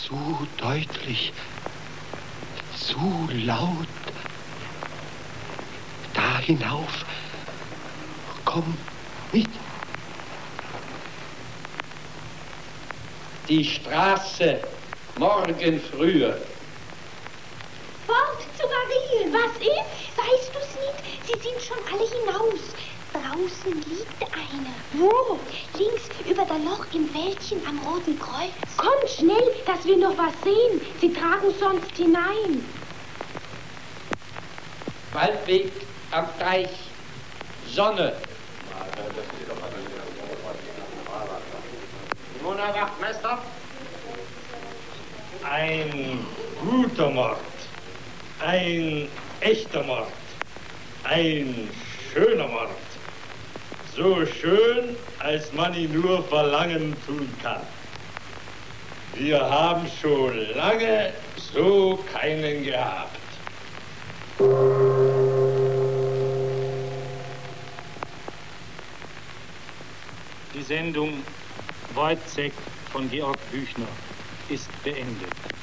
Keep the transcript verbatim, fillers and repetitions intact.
zu deutlich, zu laut. Da hinauf. Komm mit. Die Straße, morgen früh. Fort zu Marie. Was ist? Weißt du's nicht? Sie sind schon alle hinaus. Draußen liegt eine. Wo? Links über das Loch im Wäldchen am Roten Kreuz. Komm schnell, dass wir noch was sehen. Sie tragen sonst hinein. Waldweg am Teich. Sonne. Mona Wachtmeister. Ein guter Mord. Ein echter Mord. Ein schöner Mord. So schön, als man ihn nur verlangen tun kann. Wir haben schon lange so keinen gehabt. Die Sendung Wojciech von Georg Büchner ist beendet.